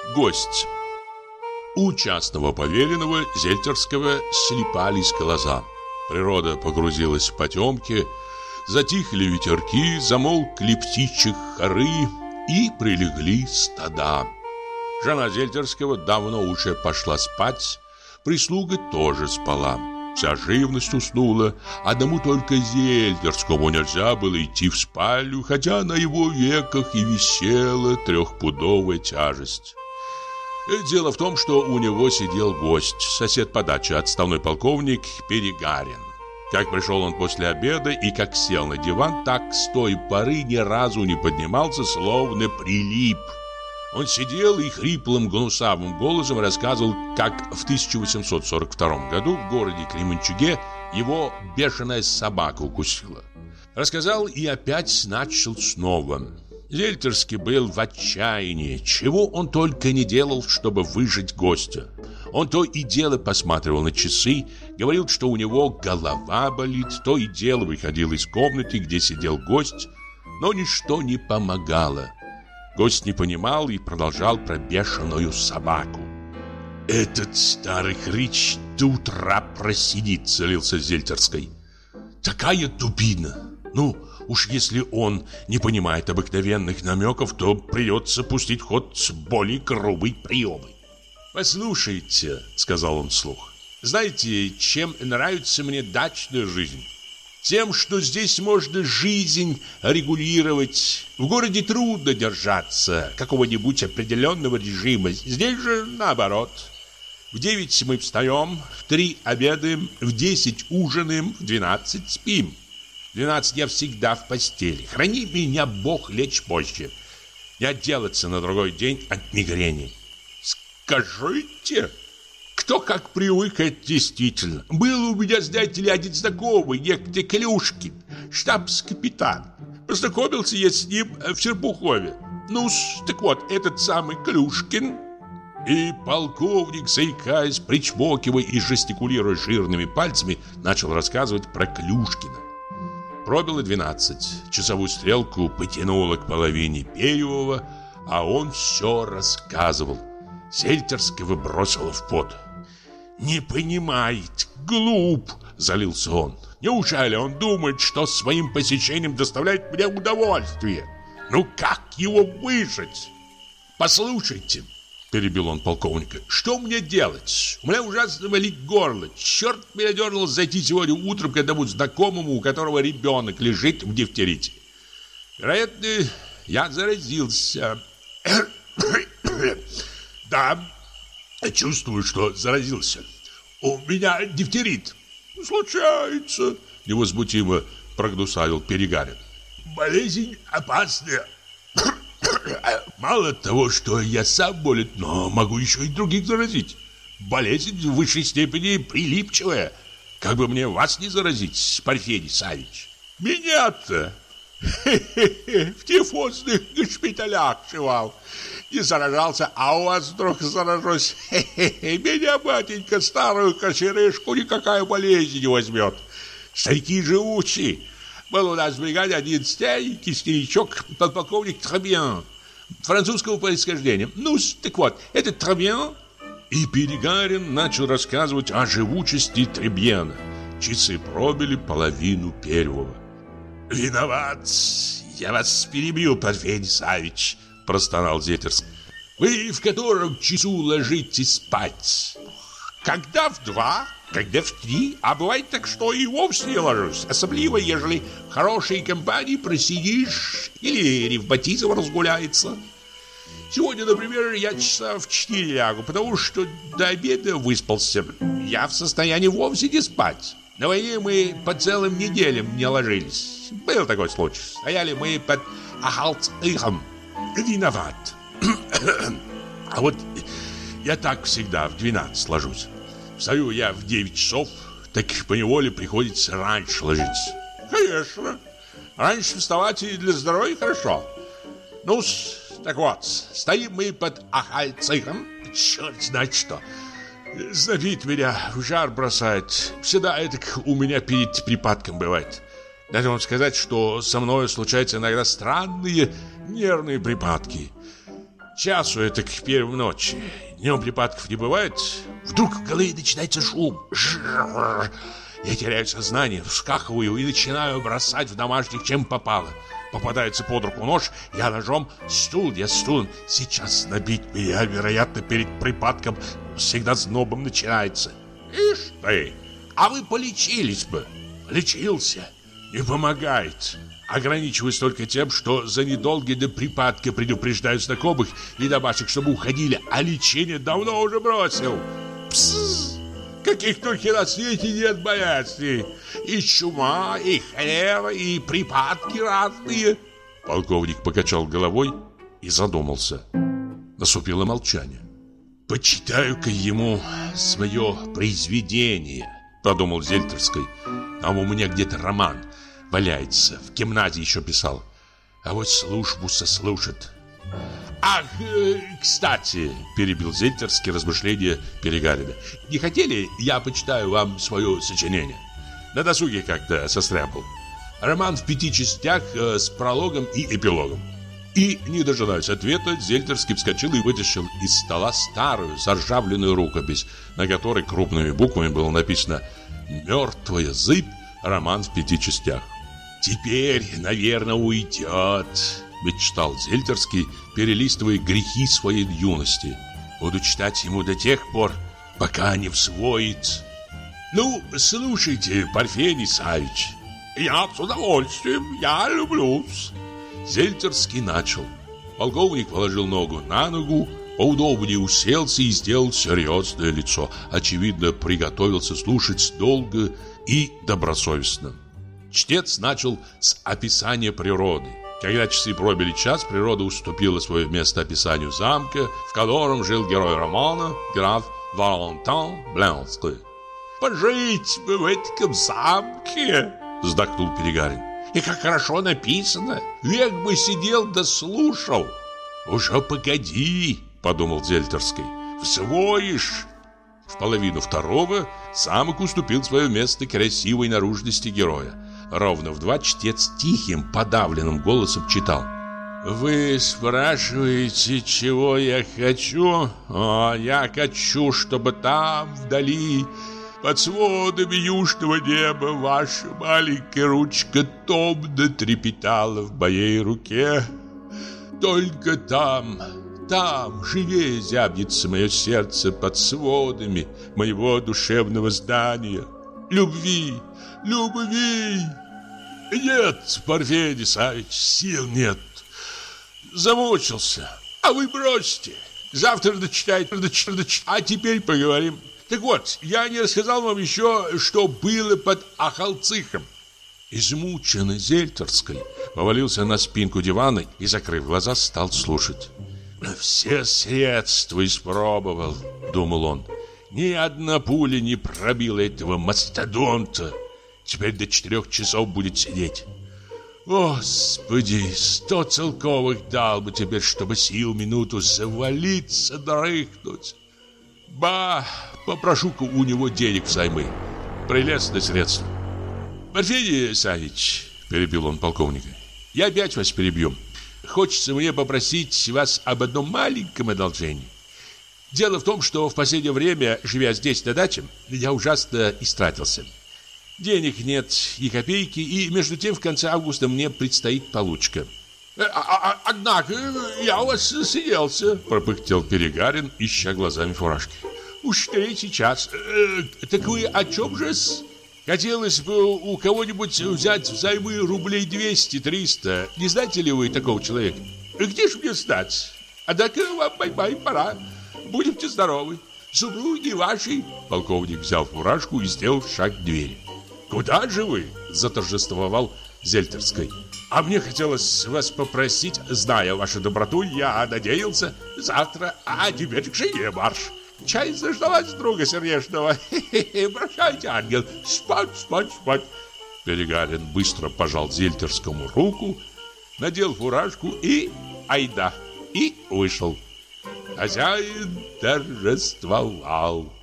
Гость. У частного поверенного Зельтерского слипались глаза. Природа погрузилась в потемки, затихли ветерки, замолкли птичьи хоры и прилегли стада. Жена Зельтерского давно уже пошла спать, прислуга тоже спала. Вся живность уснула, одному только Зельтерскому нельзя было идти в спальню, хотя на его веках и висела 3-пудовая тяжесть. Дело в том, что у него сидел гость, сосед по даче, отставной полковник Перегарин. Как пришел он после обеда и как сел на диван, так с той поры ни разу не поднимался, словно прилип. Он сидел и хриплым гнусавым голосом рассказывал, как в 1842 году в городе Кременчуге его бешеная собака укусила. Рассказал и опять начал снова. Зельтерский был в отчаянии, чего он только не делал, чтобы выжить гостя. Он то и дело посматривал на часы, говорил, что у него голова болит, то и дело выходил из комнаты, где сидел гость, но ничто не помогало. Гость не понимал и продолжал про бешеную собаку. «Этот старый хрыч до утра просидит», — залился Зельтерской. «Такая дубина! Ну, уж если он не понимает обыкновенных намеков, то придется пустить в ход более грубые приемы». «Послушайте», — сказал он вслух, — «знаете, чем нравится мне дачная жизнь? Тем, что здесь можно жизнь регулировать. В городе трудно держаться какого-нибудь определенного режима. Здесь же наоборот. В 9 мы встаем, в 3 обедаем, в 10 ужинаем, в 12 спим. В 12 я всегда в постели. Храни меня Бог лечь позже. Не отделаться на другой день от мигрени». «Скажите, кто как привык, это действительно. Был у меня, знаете ли, один знакомый, некто Клюшкин, штабс-капитан. Познакомился я с ним в Серпухове. Ну, так вот, этот самый Клюшкин». И полковник, заикаясь, причмокивая и жестикулируя жирными пальцами, начал рассказывать про Клюшкина. Пробило 12. Часовую стрелку потянуло к половине первого, а он все рассказывал. Зельтерского бросило в пот. «Не понимает, глуп!» – залился он. «Неужели он думает, что своим посещением доставляет мне удовольствие? Ну как его выжить?» «Послушайте», – перебил он полковника, – «что мне делать? У меня ужасно болит горло. Черт меня дернул зайти сегодня утром к одному знакомому, у которого ребенок лежит в дифтерите. Вероятно, я заразился». «Да, чувствую, что заразился. У меня дифтерит». «Случается», — невозмутимо прогнусавил Перегарин. «Болезнь опасная. Мало того, что я сам болен, но могу еще и других заразить. Болезнь в высшей степени прилипчивая. Как бы мне вас не заразить, Порфирий Савич?» «Меня-то в тифозных госпиталях жевал. Не заражался, а у вас вдруг заражусь. Меня, батенька, старую кочерышку никакая болезнь не возьмет. Старики живучие. Был у нас в бригаде один старенький старичок, подполковник Трабьен, французского происхождения. Ну, так вот, этот Трабьен...» И Перегарин начал рассказывать о живучести Трабьена. Часы пробили половину первого. «Виноват, я вас перебил, Порфирий Савич», — простонал Зельтерский. «Вы в котором часу ложитесь спать?» «Когда в 2, когда в 3, а бывает так, что и вовсе не ложусь. Особливо, ежели в хорошей компании просидишь или ревматизм разгуляется. Сегодня, например, я часа в 4 лягу, потому что до обеда выспался. Я в состоянии вовсе не спать. На войне мы по целым неделям не ложились. Был такой случай. Стояли мы под Ахалцихом. Виноват. А вот я так всегда в 12 ложусь. Встаю я в 9 часов, так поневоле приходится раньше ложиться». «Конечно. Раньше вставать и для здоровья хорошо. Ну, так вот, стоим мы под Ахальцихом. Черт знает что. Знобит меня, в жар бросает. Всегда это у меня перед припадком бывает. Надо вам сказать, что со мной случаются иногда странные нервные припадки. часу это к 1 ночи. Днем припадков не бывает. Вдруг в голове начинается шум. Я теряю сознание, вскакиваю и начинаю бросать в домашних чем попало. Попадается под руку нож, я ножом, стулом. Сейчас набить меня, вероятно, перед припадком всегда знобом начинается. Ишь ты, а вы полечились бы. Лечился, не помогает. Ограничиваюсь только тем, что за недолгие до припадка предупреждаю знакомых и домашних, чтобы уходили, а лечение давно уже бросил. Псс! Каких только на свете нет болезней. И чума, и холера, и припадки разные. Полковник покачал головой и задумался. Наступило молчание. «Почитаю-ка ему свое произведение», — подумал Зельтерский. «Там у меня где-то роман валяется. В гимназии еще писал. А вот службу сослужит». «Ах, кстати», — перебил Зельтерский размышления Перегарина, «не хотели, я почитаю вам свое сочинение? На досуге как-то состряпал. Роман в 5 частях с прологом и эпилогом». И, не дожидаясь ответа, Зельтерский вскочил и вытащил из стола старую заржавленную рукопись, на которой крупными буквами было написано «Мертвая зыбь. Роман в 5 частях». «Теперь, наверное, уйдет», — мечтал Зельтерский, перелистывая грехи своей юности. «Буду читать ему до тех пор, пока не всвоит». «Ну, слушайте, Парфений Савич». «Я с удовольствием, я люблю-с». Зельтерский начал. Полковник положил ногу на ногу, поудобнее уселся и сделал серьезное лицо. Очевидно, приготовился слушать долго и добросовестно. Чтец начал с описания природы. Когда часы пробили час, природа уступила свое место описанию замка, в котором жил герой романа, граф Валентин Бленский. «Пожить бы в этом замке!» — вздохнул Перегарин. «И как хорошо написано! Век бы сидел да слушал!» «Уже погоди!» — подумал Зельтерский. «Всвоишь!» В 1:30 замок уступил свое место красивой наружности героя. Ровно в 2 чтец тихим, подавленным голосом читал. «Вы спрашиваете, чего я хочу? Я хочу, чтобы там, вдали, под сводами южного неба, ваша маленькая ручка томно трепетала в моей руке. Только там живее зябнется мое сердце под сводами моего душевного здания. Любви! Нет, Парфений Савич, сил нет. Замучился. А вы бросьте. Завтра дочитайте. А теперь поговорим. Так вот, я не рассказал вам еще, что было под Ахалцихом». Измученный Зельтерский повалился на спинку дивана и, закрыв глаза, стал слушать. «Все средства испробовал», — думал он. «Ни одна пуля не пробила этого мастодонта. Теперь до 4 часов будет сидеть. Господи, 100 целковых дал бы теперь, чтобы сию минуту завалиться, дрыхнуть. Попрошу-ка у него денег взаймы. Прелестное средство». «Парфений Савич», — перебил он полковника, — «я опять вас перебью. Хочется мне попросить вас об одном маленьком одолжении. Дело в том, что в последнее время, живя здесь на даче, я ужасно истратился. Денег нет ни копейки, и между тем в конце августа мне предстоит получка». «Однако я у вас съелся», — пропыхтел Перегарин, ища глазами фуражки. «Уж 3 час. Так вы о чем же-с? Хотелось бы у кого-нибудь взять взаймы рублей 200-300. Не знаете ли вы такого человека? Где ж мне знать? Однако вам, бай-бай, пора. Будьте здоровы. Супруги вашей». Полковник взял фуражку и сделал шаг к двери. «Куда же вы?» – заторжествовал Зельтерский. «А мне хотелось вас попросить, зная вашу доброту, я надеялся завтра, а теперь к жене марш. Чай заждалась друга сердечного. Прощайте, ангел, спать». Перегарин быстро пожал Зельтерскому руку, надел фуражку и айда, и вышел. Хозяин торжествовал.